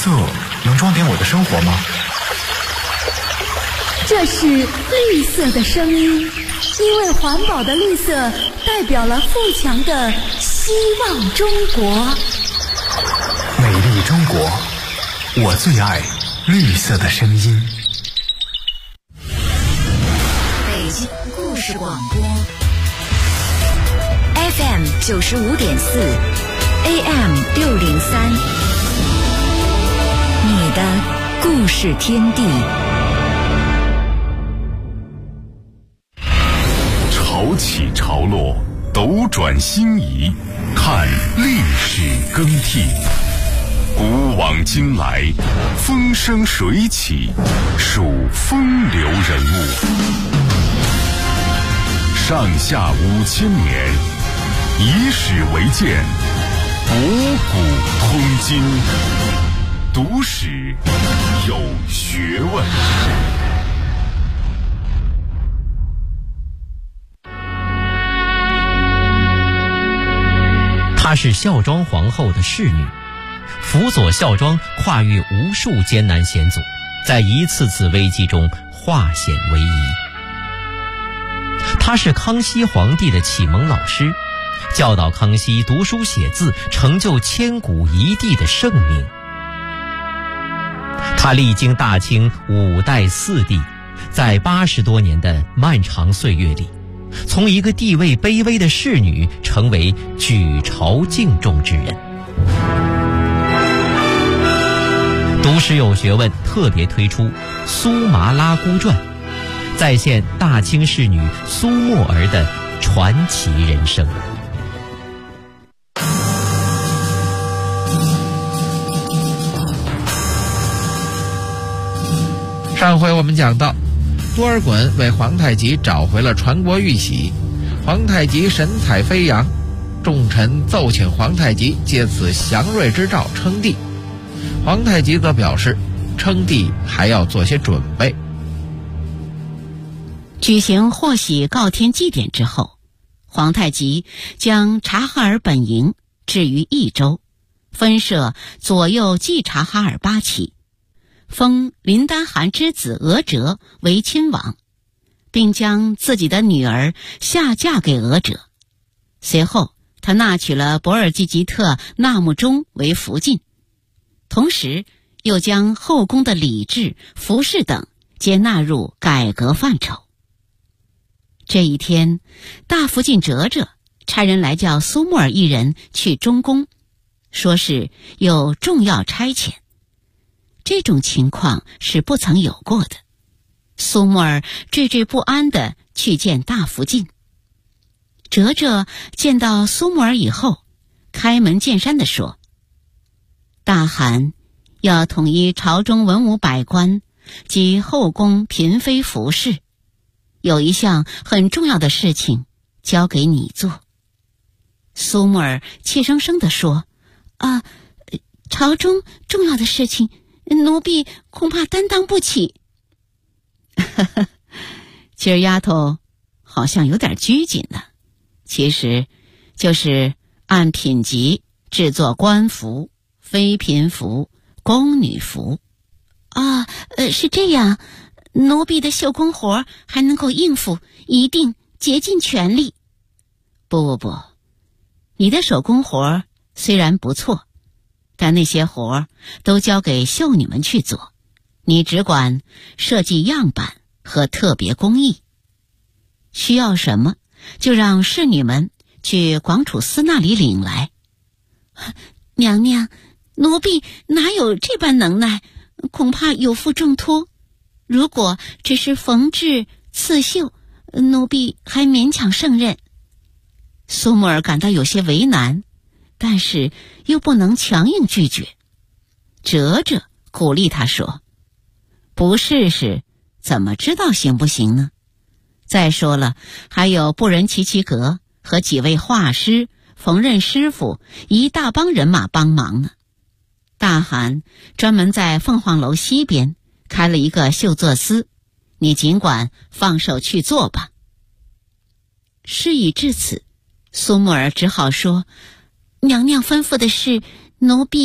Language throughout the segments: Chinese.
色能装点我的生活吗？ 这是绿色的声音，因为环保的绿色代表了富强的希望中国。 美丽中国，我最爱绿色的声音。 北京故事广播 FM 95.4 AM 603，你的故事天地。 潮起潮落，斗转星移，看历史更替。古往今来，风生水起，数风流人物。上下5000年，以史为鉴，博古通今，读史有学问。 她是孝庄皇后的侍女，辅佐孝庄跨越无数艰难险阻，在一次次危机中化险为夷。她是康熙皇帝的启蒙老师，教导康熙读书写字，成就千古一帝的盛名。她历经大清5代4帝，在80多年的漫长岁月里，从一个地位卑微的侍女成为举朝敬重之人。读史有学问特别推出《苏麻拉姑传》，再现大清侍女苏沫儿的传奇人生。 上回我们讲到，多尔衮为皇太极找回了传国玉玺，皇太极神采飞扬，众臣奏请皇太极借此祥瑞之兆称帝。皇太极则表示，称帝还要做些准备。 举行贺喜告天祭典之后，皇太极将察哈尔本营置于益州，分设左右继察哈尔8旗，封林丹汗之子额哲为亲王，并将自己的女儿下嫁给额哲。随后他纳娶了博尔济吉特纳木中为福晋，同时又将后宫的礼制、服饰等皆纳入改革范畴。这一天，大福晋哲哲差人来叫苏沫儿一人去中宫，说是有重要差遣。这种情况是不曾有过的。苏沫儿惴惴不安地去见大福晋。哲哲见到苏沫儿以后，开门见山地说：大汗要统一朝中文武百官及后宫嫔妃服饰，有一项很重要的事情交给你做。苏沫儿怯生生地说：朝中重要的事情，奴婢恐怕担当不起。今儿丫头好像有点拘谨呢，其实就是按品级制作官服、妃嫔服、宫女服。是这样，奴婢的绣工活还能够应付，一定竭尽全力。不，你的手工活虽然不错，但那些活都交给绣女们去做，你只管设计样板和特别工艺。需要什么就让侍女们去广储司那里领来。娘娘，奴婢哪有这般能耐，恐怕有负重托。如果只是缝制、刺绣，奴婢还勉强胜任。苏沫儿感到有些为难，但是又不能强硬拒绝。哲哲鼓励他说：不试试怎么知道行不行呢？再说了，还有布仁齐齐格和几位画师、缝纫师傅一大帮人马帮忙呢。大汗专门在凤凰楼西边开了一个绣作司，你尽管放手去做吧。事已至此，苏沫儿只好说：娘娘吩咐的事，奴婢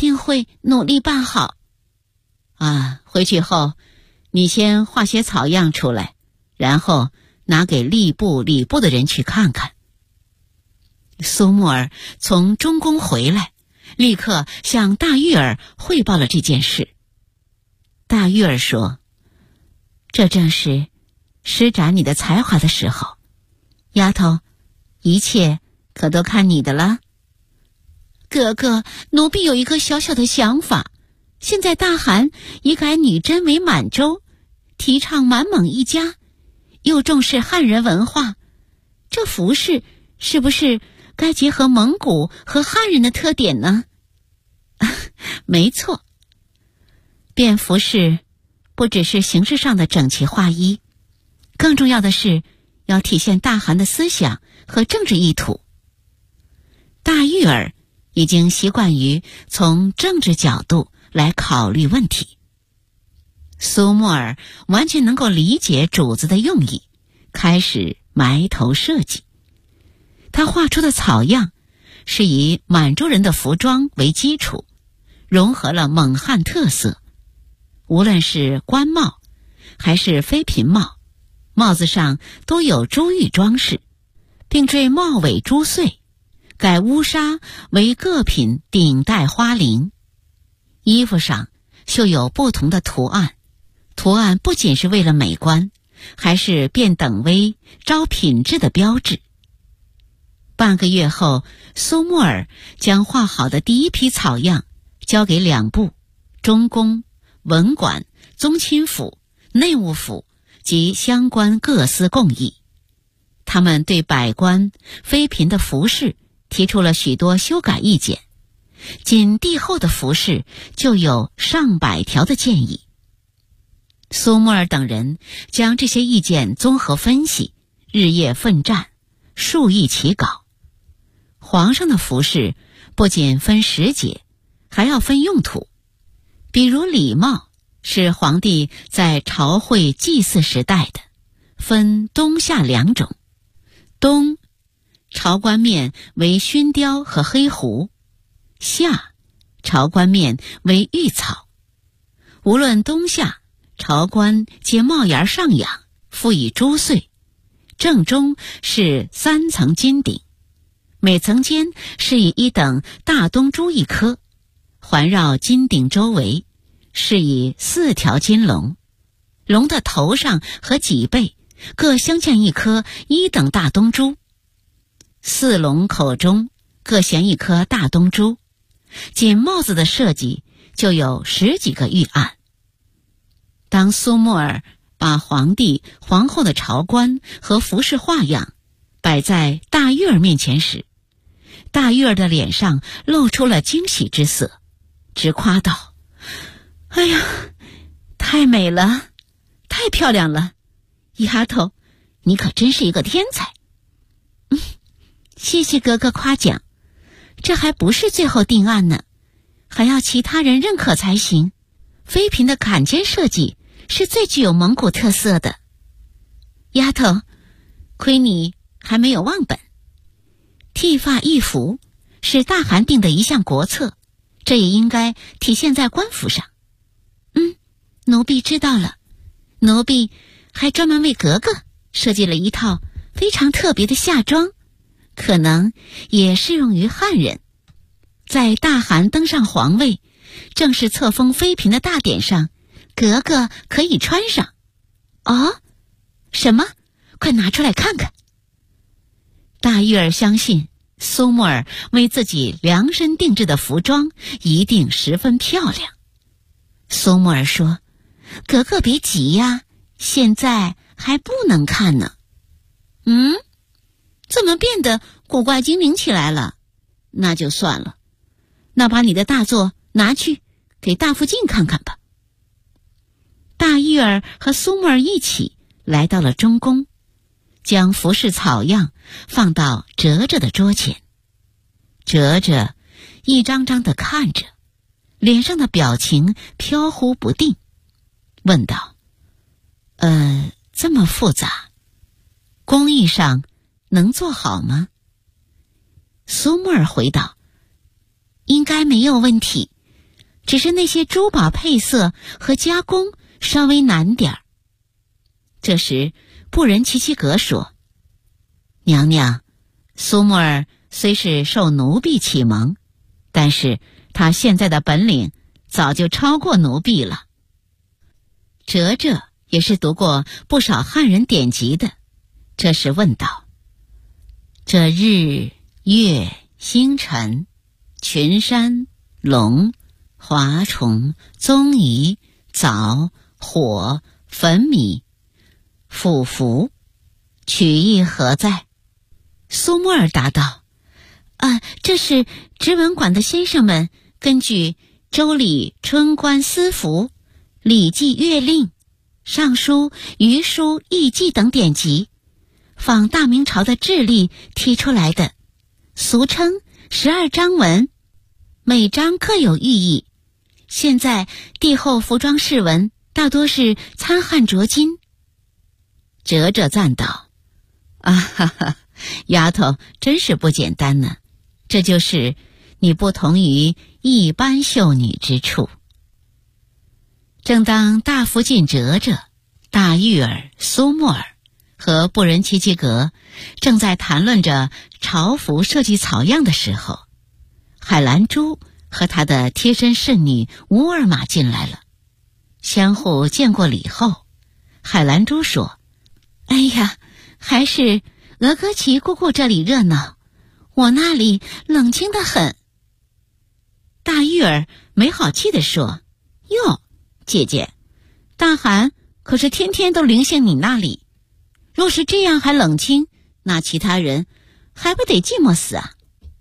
定会努力办好。啊，回去后你先画些草样出来，然后拿给吏部的人去看看。苏木儿从中宫回来，立刻向大玉儿汇报了这件事。大玉儿说：这正是施展你的才华的时候，丫头，一切可都看你的了。哥哥，奴婢有一个小小的想法，现在大汗已改女真为满洲，提倡满蒙一家，又重视汉人文化，这服饰是不是该结合蒙古和汉人的特点呢？没错，便服饰不只是形式上的整齐划一，更重要的是要体现大汗的思想和政治意图。大玉儿已经习惯于从政治角度来考虑问题，苏木儿完全能够理解主子的用意，开始埋头设计。他画出的草样是以满洲人的服装为基础，融合了蒙汉特色，无论是官帽还是妃嫔帽，帽子上都有珠玉装饰，并缀帽尾珠穗，改乌纱为各品顶戴花翎。衣服上绣有不同的图案，图案不仅是为了美观，还是辨等威、招品质的标志。半个月后，苏木儿将画好的第一批草样交给两部中宫、文管、宗亲府、内务府及相关各司共议。他们对百官、妃嫔的服饰提出了许多修改意见，仅帝后的服饰就有上百条的建议。苏木儿等人将这些意见综合分析，日夜奋战，数亿起稿。皇上的服饰不仅分时节，还要分用途。比如礼帽是皇帝在朝会祭祀时戴的，分冬夏两种。冬，朝冠面为熏貂和黑狐；夏，朝冠面为玉草。无论冬夏，朝冠皆帽檐上仰，附以珠穗，正中是3层金顶，每层间是以一等大东珠一颗，环绕金顶周围是以4条金龙，龙的头上和脊背各镶嵌一颗1等大东珠，4龙口中各衔一颗大东珠，仅帽子的设计就有10几个御案。当苏木儿把皇帝、皇后的朝冠和服饰画样摆在大玉儿面前时，大玉儿的脸上露出了惊喜之色，直夸道：哎呀，太美了，太漂亮了，丫头，你可真是一个天才。谢谢哥哥夸奖，这还不是最后定案呢，还要其他人认可才行。妃嫔的坎肩设计是最具有蒙古特色的。丫头，亏你还没有忘本。剃发易服是大汗定的一项国策，这也应该体现在官服上。奴婢知道了，奴婢还专门为格格设计了一套非常特别的夏装，可能也适用于汉人。在大汗登上皇位，正式册封妃嫔的大典上，格格可以穿上。哦，什么？快拿出来看看。大玉儿相信苏木儿为自己量身定制的服装一定十分漂亮。苏木儿说：格格别急呀，现在还不能看呢。怎么变得古怪精灵起来了？那就算了，那把你的大作拿去给大福晋看看吧。大玉儿和苏木儿一起来到了中宫，将服饰草样放到哲哲的桌前。哲哲一张张地看着，脸上的表情飘忽不定，问道：这么复杂，工艺上能做好吗？苏木儿回道：应该没有问题， 只是那些珠宝配色和加工稍微难点儿。这时布仁奇奇格说：“娘娘，苏木儿虽是受奴婢启蒙，但是她现在的本领早就超过奴婢了。”哲哲也是读过不少汉人典籍的，这时问道：“这日月星辰、群山龙、华虫、宗仪、藻、火、粉米、腐符，取意何在？”苏木儿答道：“这是知文馆的先生们根据《周礼》《春官司符》《礼记乐令》《尚书》《虞书》《易记》等典籍，仿大明朝的制例提出来的，俗称12章文，每章各有寓意。现在帝后服装饰文大多是参汉着金。”哲哲赞道：“丫头真是不简单呢，这就是你不同于一般秀女之处。”正当大福晋哲哲、大玉儿、苏木儿和布仁奇奇格正在谈论着朝服设计草样的时候，海兰珠和她的贴身侍女乌尔玛进来了。相互见过礼后，海兰珠说：“哎呀，还是额格齐姑姑这里热闹，我那里冷清得很。”大玉儿没好气地说：“哟，姐姐，大汗可是天天都临幸你那里，若是这样还冷清，那其他人还不得寂寞死啊？”“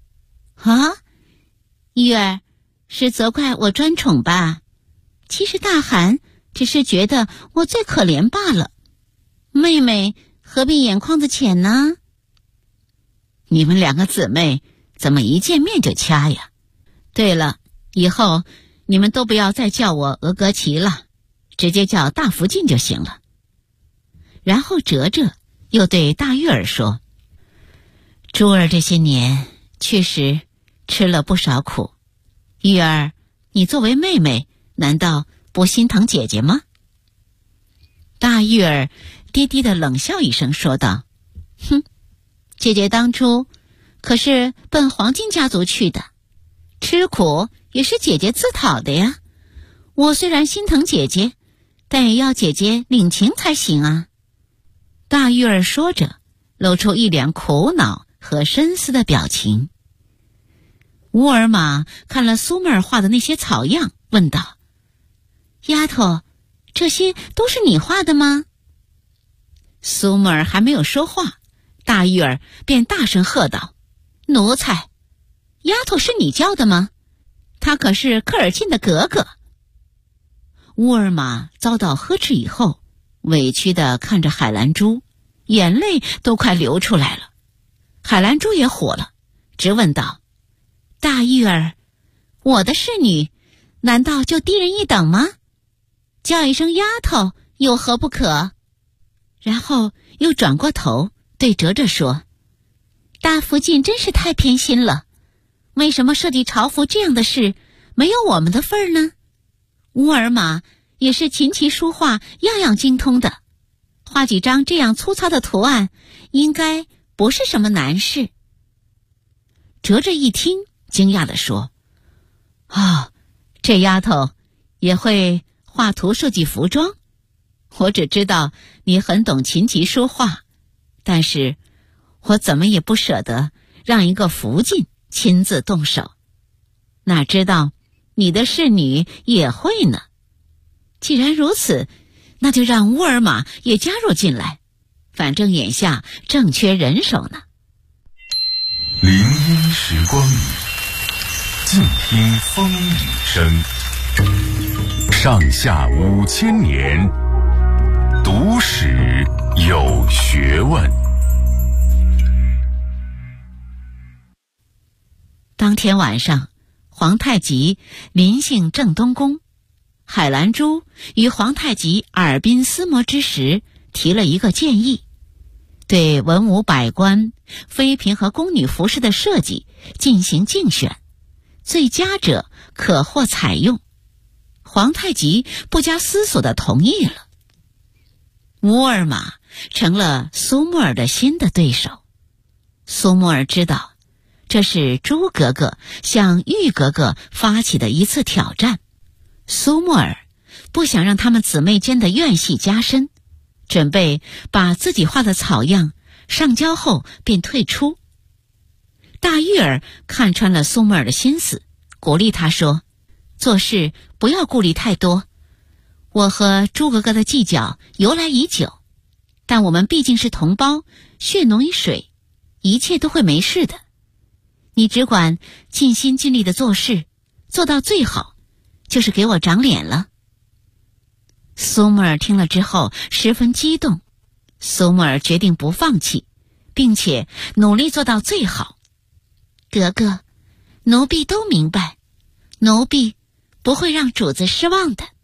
玉儿是责怪我专宠吧？其实大汗只是觉得我最可怜罢了，妹妹何必眼眶子浅呢？”“你们两个姊妹怎么一见面就掐呀？对了，以后你们都不要再叫我额格齐了，直接叫大福晋就行了。”然后哲哲又对大玉儿说：“珠儿这些年确实吃了不少苦，玉儿，你作为妹妹，难道不心疼姐姐吗？”大玉儿低低的冷笑一声说道：“哼，姐姐当初可是奔黄金家族去的，吃苦也是姐姐自讨的呀。我虽然心疼姐姐，但也要姐姐领情才行啊。”大玉儿说着，露出一脸苦恼和深思的表情。乌尔玛看了苏木儿画的那些草样，问道：“丫头，这些都是你画的吗？”苏木儿还没有说话，大玉儿便大声喝道：“奴才，丫头是你教的吗？她可是科尔沁的格格。”乌尔玛遭到呵斥以后，委屈地看着海兰珠，眼泪都快流出来了。海兰珠也火了，直问道：“大玉儿，我的侍女难道就低人一等吗？叫一声丫头有何不可？”然后又转过头对哲哲说：“大福晋真是太偏心了，为什么设计朝服这样的事没有我们的份儿呢？乌尔玛也是琴棋书画样样精通的，画几张这样粗糙的图案应该不是什么难事。”哲哲一听惊讶地说：“这丫头也会画图设计服装？我只知道你很懂琴棋书画，但是我怎么也不舍得让一个福晋亲自动手，哪知道你的侍女也会呢。既然如此，那就让乌尔玛也加入进来，反正眼下正缺人手呢。” 林荫时光语，静听风雨声。上下5000年，读史有学问。 当天晚上，皇太极临幸正东宫，海兰珠于皇太极耳鬓厮磨之时提了一个建议，对文武百官、妃嫔和宫女服饰的设计进行竞选，最佳者可获采用， 皇太极不加思索地同意了。乌尔玛成了苏木尔的新的对手。苏木尔知道，这是朱格格向玉格格发起的一次挑战。苏木尔不想让他们姊妹间的怨隙加深，准备把自己画的草样上交后便退出。大玉儿看穿了苏木尔的心思，鼓励他说，做事不要顾虑太多，我和朱格格的计较由来已久，但我们毕竟是同胞，血浓于水，一切都会没事的。你只管尽心尽力的做事，做到最好，就是给我长脸了。苏木尔听了之后十分激动，苏木尔决定不放弃，并且努力做到最好。格格，奴婢都明白，奴婢不会让主子失望的。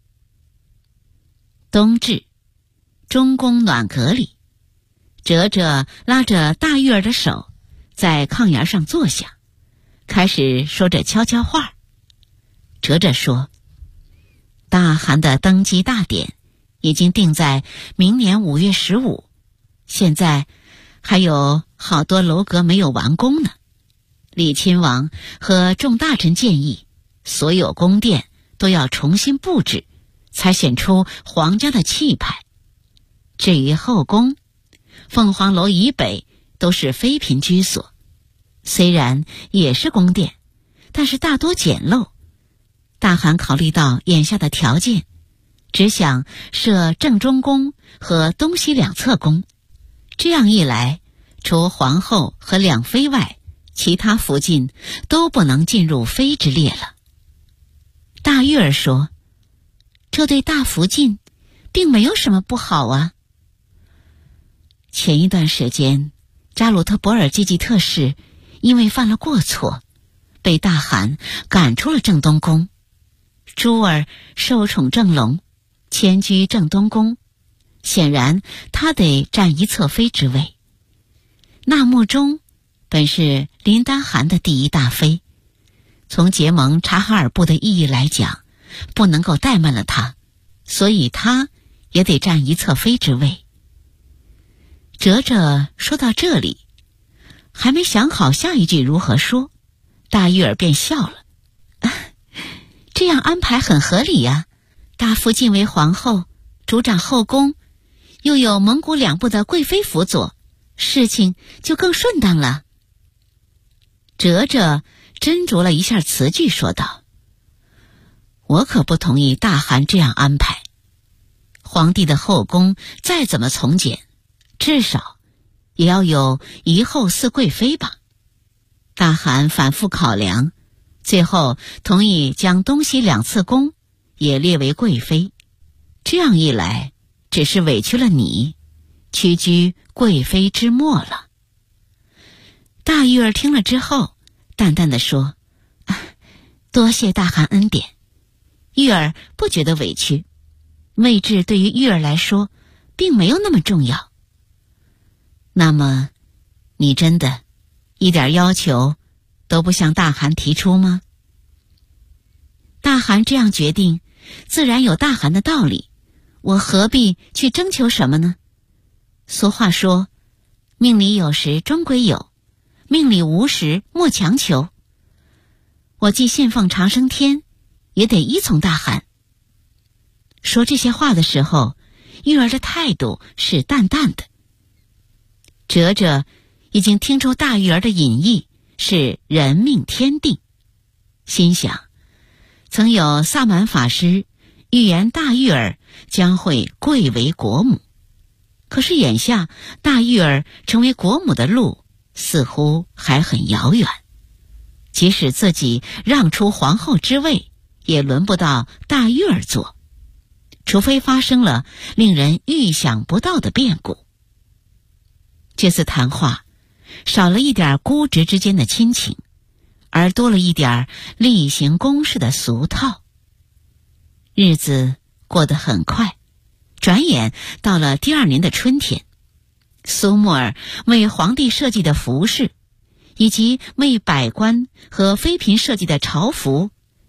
冬至，中宫暖阁里，哲哲拉着大玉儿的手，在炕沿上坐下，开始说着悄悄话。哲哲说，大汗的登基大典已经定在明年5月15，现在还有好多楼阁没有完工呢。李亲王和众大臣建议，所有宫殿都要重新布置，才显出皇家的气派。至于后宫，凤凰楼以北都是妃嫔居所，虽然也是宫殿，但是大多简陋。大汗考虑到眼下的条件，只想设正中宫和东西两侧宫，这样一来，除皇后和两妃外，其他福晋都不能进入妃之列了。大玉儿说，这对大福晋并没有什么不好啊。前一段时间，扎鲁特博尔济济特氏因为犯了过错，被大汗赶出了正东宫。珠儿受宠正隆，迁居正东宫，显然他得占一侧妃之位。纳木中本是林丹汗的第一大妃，从结盟察哈尔部的意义来讲，不能够怠慢了他，所以他也得占一侧妃之位。哲哲说到这里，还没想好下一句如何说，大玉儿便笑了。这样安排很合理呀，大福晋为皇后，主掌后宫，又有蒙古两部的贵妃辅佐，事情就更顺当了。哲哲斟酌了一下词句，说道，我可不同意大汗这样安排。皇帝的后宫再怎么从简，至少也要有1后4贵妃吧。大汗反复考量，最后同意将东西两侧宫也列为贵妃。这样一来，只是委屈了你，屈居贵妃之末了。大玉儿听了之后，淡淡地说，多谢大汗恩典，玉儿不觉得委屈，位置对于玉儿来说并没有那么重要。那么你真的一点要求都不向大汗提出吗？大汗这样决定，自然有大汗的道理，我何必去征求什么呢？俗话说，命里有时终归有，命里无时莫强求。我既信奉长生天，也得依从大汗。说这些话的时候，玉儿的态度是淡淡的。哲哲已经听出大玉儿的隐意是人命天定，心想，曾有萨满法师预言大玉儿将会贵为国母，可是眼下大玉儿成为国母的路似乎还很遥远，即使自己让出皇后之位，也轮不到大玉儿做，除非发生了令人预想不到的变故。这次谈话少了一点姑侄之间的亲情，而多了一点例行公事的俗套。日子过得很快，转眼到了第2年的春天。苏木尔为皇帝设计的服饰，以及为百官和妃嫔设计的朝服，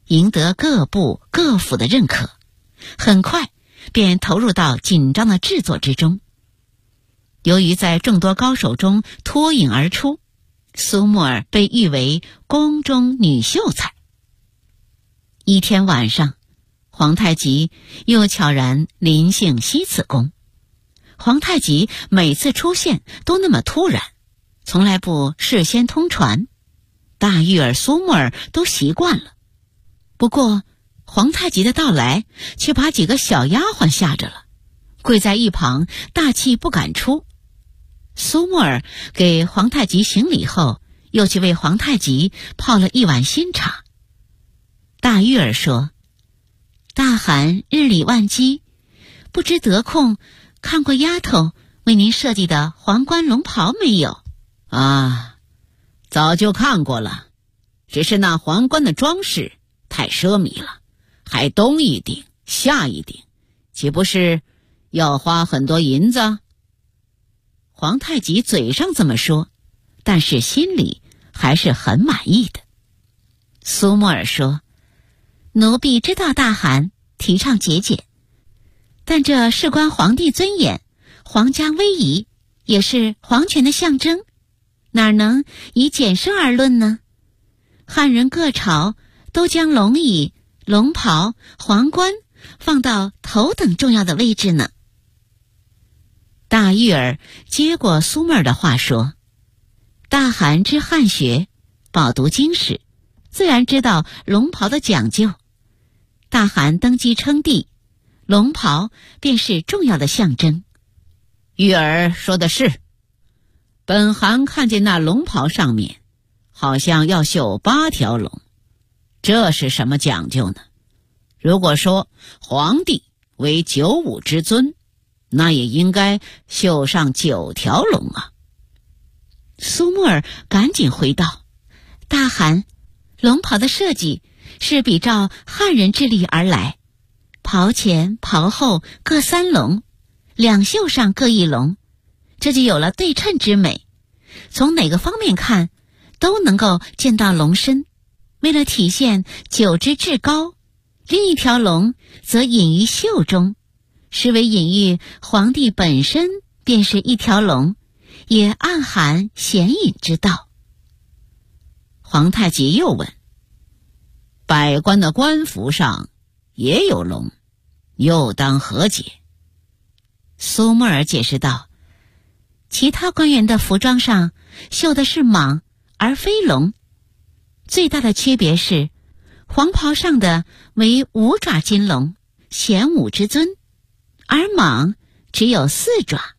赢得各部各府的认可，很快便投入到紧张的制作之中。由于在众多高手中脱颖而出，苏沫儿被誉为宫中女秀才。一天晚上，皇太极又悄然临幸西次宫。皇太极每次出现都那么突然，从来不事先通传，大玉儿、苏沫儿都习惯了。不过皇太极的到来却把几个小丫鬟吓着了，跪在一旁大气不敢出。苏沫儿给皇太极行礼后，又去为皇太极泡了一碗新茶。大玉儿说：“大汗日理万机，不知得空看过丫头为您设计的皇冠龙袍没有？” 啊，早就看过了，只是那皇冠的装饰太奢靡了，还东一顶下一顶，岂不是要花很多银子？ 皇太极嘴上这么说，但是心里还是很满意的。苏沫儿说：“奴婢知道大汗提倡节俭，但这事关皇帝尊严，皇家威仪，也是皇权的象征，哪能以简奢而论呢？汉人各朝都将龙椅、龙袍、皇冠放到头等重要的位置呢。”大玉儿接过苏沫儿的话说：“大汗知汉学，饱读经史，自然知道龙袍的讲究。大汗登基称帝，龙袍便是重要的象征。” 玉儿说的是，本汗看见那龙袍上面好像要绣8条龙，这是什么讲究呢？如果说皇帝为9五之尊，那也应该绣上9条龙啊。 苏沫儿赶紧回道：“大汗，龙袍的设计是比照汉人之礼而来，袍前袍后各3龙，两袖上各1龙，这就有了对称之美。从哪个方面看都能够见到龙身。为了体现9之至高，另一条龙则隐于袖中，实为隐喻皇帝本身便是一条龙，也暗含显隐之道。” 皇太极又问：“百官的官服上也有龙，又当何解？” 苏沫儿解释道：“其他官员的服装上绣的是蟒而非龙，最大的区别是黄袍上的为5爪金龙，显武之尊，而蟒只有4爪。”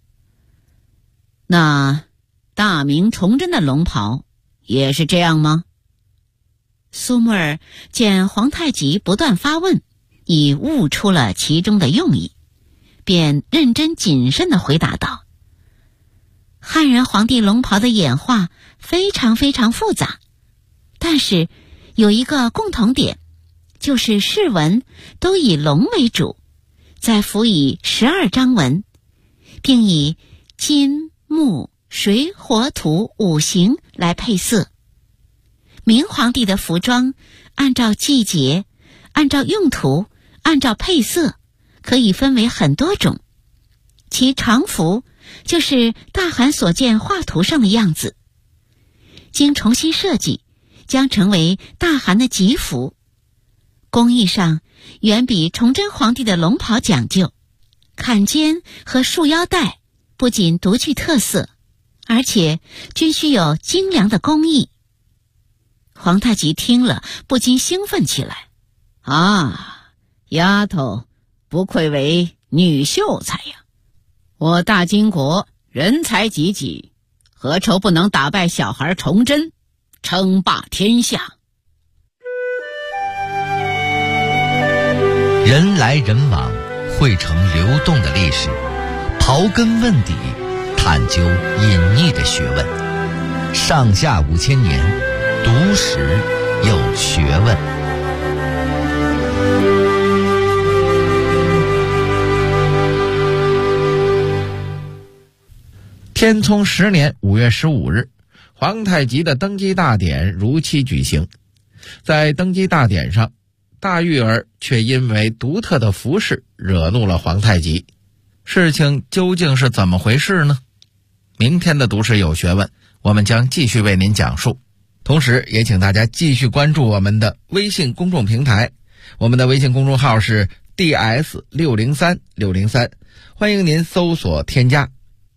那大明崇祯的龙袍也是这样吗？ 苏沫儿见皇太极不断发问，已悟出了其中的用意，便认真谨慎地回答道：“汉人皇帝龙袍的演化非常非常复杂，但是有一个共同点，就是饰纹都以龙为主，再辅以12章纹，并以金、木、水、火、土5行来配色。明皇帝的服装按照季节、按照用途、按照配色，可以分为很多种。其常服就是大汗所见画图上的样子，经重新设计，将成为大汗的吉服。工艺上远比崇祯皇帝的龙袍讲究，坎肩和束腰带不仅独具特色，而且均需有精良的工艺。皇太极听了不禁兴奋起来：“ 啊，丫头不愧为女秀才呀！我大金国人才济济，何愁不能打败小孩崇祯，称霸天下？” 人来人往，汇成流动的历史，刨根问底，探究隐匿的学问，上下5000年，读史有学问。 天聪10年5月15日，皇太极的登基大典如期举行。 在登基大典上，大玉儿却因为独特的服饰惹怒了皇太极。事情究竟是怎么回事呢？明天的读史有学问，我们将继续为您讲述。同时也请大家继续关注我们的微信公众平台，我们的微信公众号是 DS603603，欢迎您搜索添加。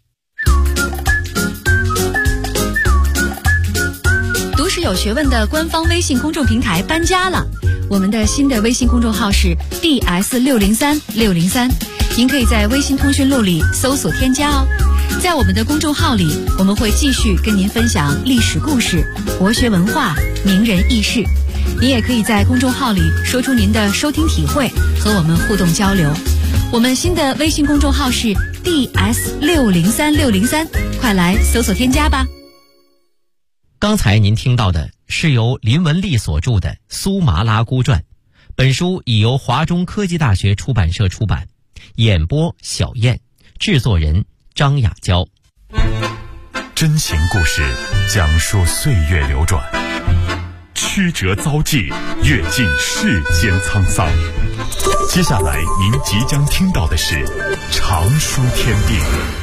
读史有学问的官方微信公众平台搬家了，我们的新的微信公众号是 DS603603，您可以在微信通讯录里搜索添加哦。在我们的公众号里，我们会继续跟您分享历史故事、国学文化、名人轶事。您也可以在公众号里说出您的收听体会，和我们互动交流。我们新的微信公众号是 DS603603，快来搜索添加吧。 刚才您听到的是由林文丽所著的《苏麻拉姑传》，本书已由华中科技大学出版社出版，演播小燕，制作人张雅娇。 真情故事讲述岁月流转，曲折遭际，阅尽世间沧桑。接下来您即将听到的是常书天地。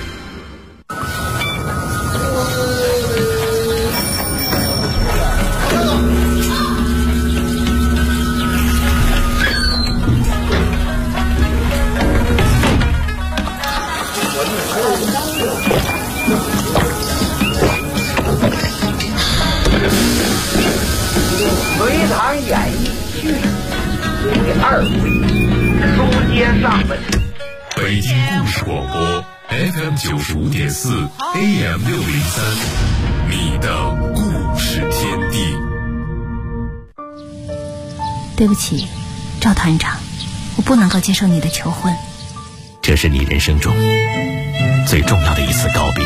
隋唐演义续第2回，书接上文。 北京故事广播 FM 95.4 AM 603，你的故事天地。 对不起，赵团长，我不能够接受你的求婚。 这是你人生中最重要的一次告别，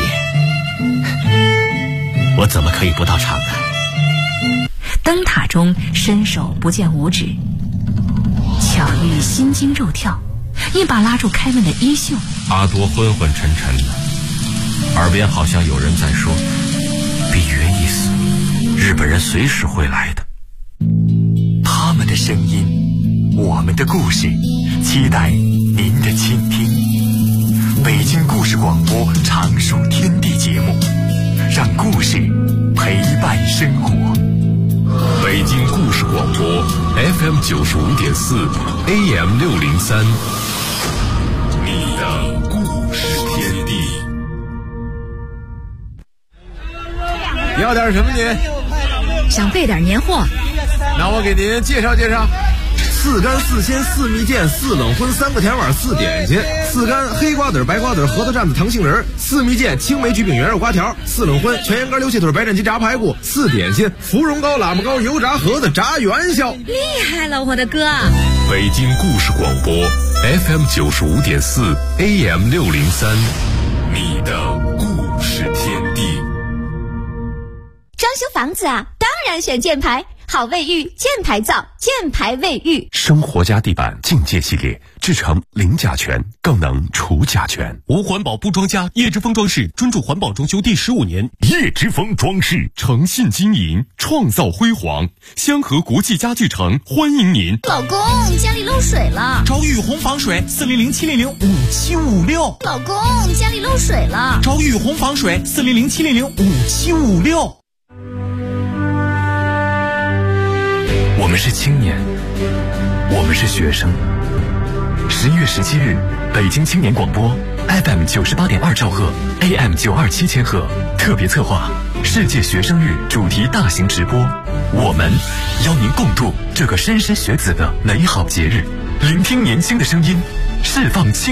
我怎么可以不到场呢？ 灯塔中伸手不见五指，巧遇心惊肉跳，一把拉住凯文的衣袖。 阿多昏昏沉沉的，耳边好像有人在说：比约一死，日本人随时会来的。 他们的声音，我们的故事，期待您的倾听。北京故事广播常书天地节目，让故事陪伴生活。 北京故事广播 FM 95.4 AM 603，你的故事天地。 要点什么您？ 想备点年货。 那我给您介绍介绍：4干4鲜4蜜饯4冷荤3个甜碗4点心，4干黑瓜子白瓜子核桃蘸子糖杏仁，4蜜饯青梅焗饼圆肉瓜条，4冷荤全羊肝溜蟹腿白斩鸡炸排骨，4点心芙蓉糕喇嘛糕油炸盒子炸元宵。 厉害了，我的哥！ 北京故事广播 FM 95.4 AM 603，你的故事天地。 装修房子啊，当然选建牌，好卫浴，建牌造，建牌卫浴。 生活家地板境界系列，制成零甲醛，更能除甲醛。 无环保不装家，叶之峰装饰专注环保装修第15年。 叶之峰装饰诚信经营，创造辉煌。香河国际家具城欢迎您。 老公，家里漏水了。 找雨虹防水400-700-5756。 老公，家里漏水了。 找雨虹防水400-700-5756。 我们是青年，我们是学生。11月17日，北京青年广播 FM 98.2兆赫 AM 927千赫特别策划世界学生日主题大型直播，我们邀您共度这个莘莘学子的美好节日，聆听年轻的声音，释放青